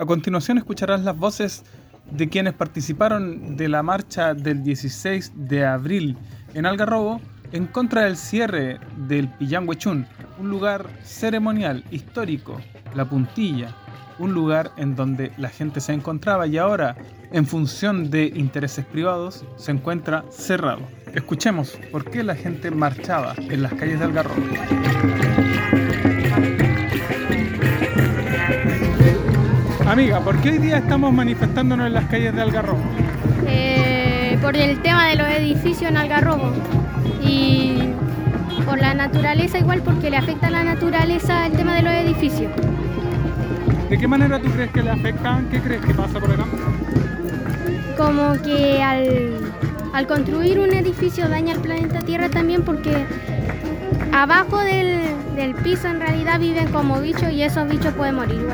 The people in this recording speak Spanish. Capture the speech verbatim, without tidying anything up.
A continuación escucharás las voces de quienes participaron de la marcha del dieciséis de abril en Algarrobo en contra del cierre del Pillanhuechún, un lugar ceremonial, histórico, La Puntilla, un lugar en donde la gente se encontraba y ahora, en función de intereses privados, se encuentra cerrado. Escuchemos por qué la gente marchaba en las calles de Algarrobo. Amiga, ¿por qué hoy día estamos manifestándonos en las calles de Algarrobo? Eh, por el tema de los edificios en Algarrobo y por la naturaleza igual, porque le afecta a la naturaleza el tema de los edificios. ¿De qué manera tú crees que le afectan? ¿Qué crees que pasa por acá? Como que al, al construir un edificio daña el planeta Tierra también, porque abajo del, del piso en realidad viven como bichos y esos bichos pueden morir igual.